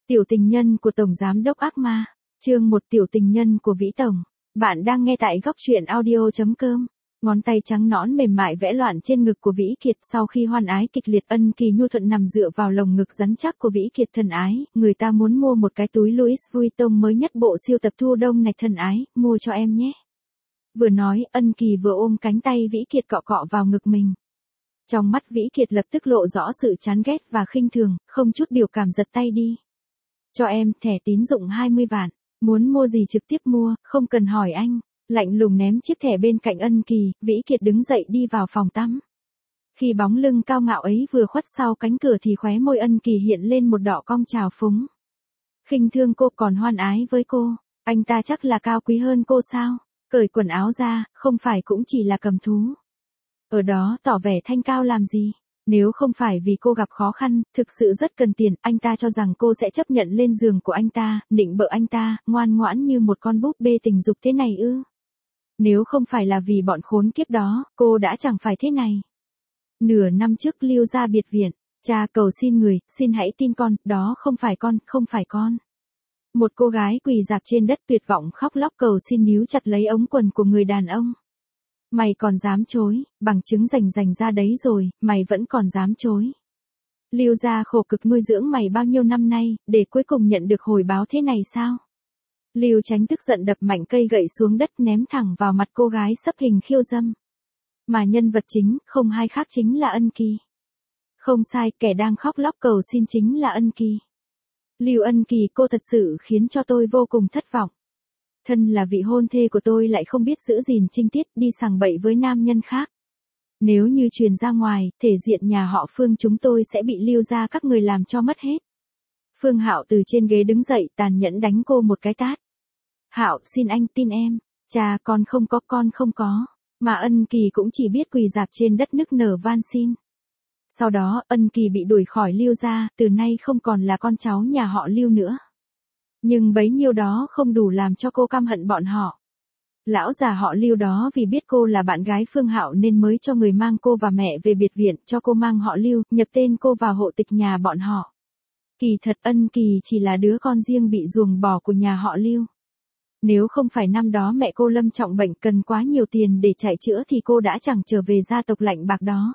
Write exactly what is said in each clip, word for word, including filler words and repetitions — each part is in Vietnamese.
Tiểu tình nhân của Tổng Giám đốc ác ma, chương một tiểu tình nhân của Vĩ Tổng. Bạn đang nghe tại góc truyện audio chấm com. Ngón tay trắng nõn mềm mại vẽ loạn trên ngực của Vĩ Kiệt sau khi hoan ái kịch liệt, Ân Kỳ nhu thuận nằm dựa vào lồng ngực rắn chắc của Vĩ Kiệt thân ái. Người ta muốn mua một cái túi Louis Vuitton mới nhất bộ siêu tập thu đông này thân ái, mua cho em nhé. Vừa nói, Ân Kỳ vừa ôm cánh tay Vĩ Kiệt cọ cọ vào ngực mình. Trong mắt Vĩ Kiệt lập tức lộ rõ sự chán ghét và khinh thường, không chút biểu cảm giật tay đi. Cho em thẻ tín dụng hai mươi vạn, muốn mua gì trực tiếp mua, không cần hỏi anh. Lạnh lùng ném chiếc thẻ bên cạnh Ân Kỳ, Vĩ Kiệt đứng dậy đi vào phòng tắm. Khi bóng lưng cao ngạo ấy vừa khuất sau cánh cửa thì khóe môi Ân Kỳ hiện lên một đỏ cong trào phúng. Khinh thương cô còn hoan ái với cô, anh ta chắc là cao quý hơn cô sao? Cởi quần áo ra, không phải cũng chỉ là cầm thú. Ở đó tỏ vẻ thanh cao làm gì? Nếu không phải vì cô gặp khó khăn, thực sự rất cần tiền, anh ta cho rằng cô sẽ chấp nhận lên giường của anh ta, nịnh bợ anh ta, ngoan ngoãn như một con búp bê tình dục thế này ư? Nếu không phải là vì bọn khốn kiếp đó, cô đã chẳng phải thế này. Nửa năm trước Lưu ra biệt viện, cha cầu xin người, xin hãy tin con, đó không phải con, không phải con. Một cô gái quỳ rạp trên đất tuyệt vọng khóc lóc cầu xin, níu chặt lấy ống quần của người đàn ông. Mày còn dám chối, bằng chứng rành rành ra đấy rồi, mày vẫn còn dám chối. Lưu gia khổ cực nuôi dưỡng mày bao nhiêu năm nay, để cuối cùng nhận được hồi báo thế này sao? Lưu Chánh tức giận đập mạnh cây gậy xuống đất ném thẳng vào mặt cô gái sấp hình khiêu dâm. Mà nhân vật chính, không ai khác chính là Ân Kỳ. Không sai, kẻ đang khóc lóc cầu xin chính là Ân Kỳ. Lưu Ân Kỳ, cô thật sự khiến cho tôi vô cùng thất vọng. Thân là vị hôn thê của tôi lại không biết giữ gìn trinh tiết, đi sằng bậy với nam nhân khác. Nếu như truyền ra ngoài, thể diện nhà họ Phương chúng tôi sẽ bị Lưu gia các người làm cho mất hết. Phương Hạo từ trên ghế đứng dậy, tàn nhẫn đánh cô một cái tát. Hạo, xin anh tin em, cha con không có, con không có. Mà Ân Kỳ cũng chỉ biết quỳ rạp trên đất nức nở van xin. Sau đó, Ân Kỳ bị đuổi khỏi Lưu gia, từ nay không còn là con cháu nhà họ Lưu nữa. Nhưng bấy nhiêu đó không đủ làm cho cô căm hận bọn họ. Lão già họ Lưu đó vì biết cô là bạn gái Phương Hạo nên mới cho người mang cô và mẹ về biệt viện, cho cô mang họ Lưu, nhập tên cô vào hộ tịch nhà bọn họ. Kỳ thật Ân Kỳ chỉ là đứa con riêng bị ruồng bỏ của nhà họ Lưu. Nếu không phải năm đó mẹ cô lâm trọng bệnh cần quá nhiều tiền để chạy chữa thì cô đã chẳng trở về gia tộc lạnh bạc đó.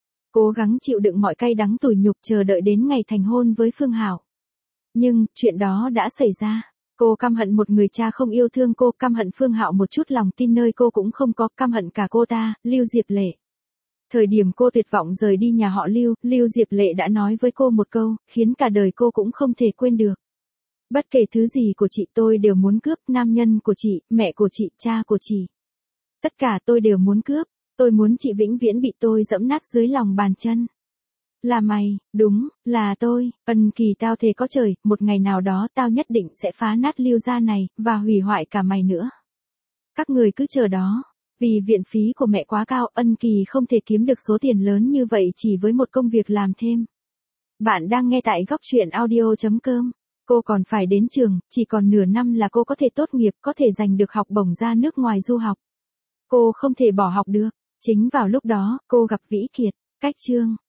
Cố gắng chịu đựng mọi cay đắng tủi nhục chờ đợi đến ngày thành hôn với Phương Hạo. Nhưng, chuyện đó đã xảy ra. Cô căm hận một người cha không yêu thương cô, căm hận Phương Hạo một chút lòng tin nơi cô cũng không có, căm hận cả cô ta, Lưu Diệp Lệ. Thời điểm cô tuyệt vọng rời đi nhà họ Lưu, Lưu Diệp Lệ đã nói với cô một câu, khiến cả đời cô cũng không thể quên được. Bất kể thứ gì của chị tôi đều muốn cướp, nam nhân của chị, mẹ của chị, cha của chị. Tất cả tôi đều muốn cướp, tôi muốn chị vĩnh viễn bị tôi dẫm nát dưới lòng bàn chân. Là mày, đúng, là tôi, Ân Kỳ, tao thề có trời, một ngày nào đó tao nhất định sẽ phá nát Lưu gia này, và hủy hoại cả mày nữa. Các người cứ chờ đó, vì viện phí của mẹ quá cao, Ân Kỳ không thể kiếm được số tiền lớn như vậy chỉ với một công việc làm thêm. Bạn đang nghe tại góc truyện audio chấm com. Cô còn phải đến trường, chỉ còn nửa năm là cô có thể tốt nghiệp, có thể giành được học bổng ra nước ngoài du học. Cô không thể bỏ học được. Chính vào lúc đó, cô gặp Vĩ Kiệt, cách chương.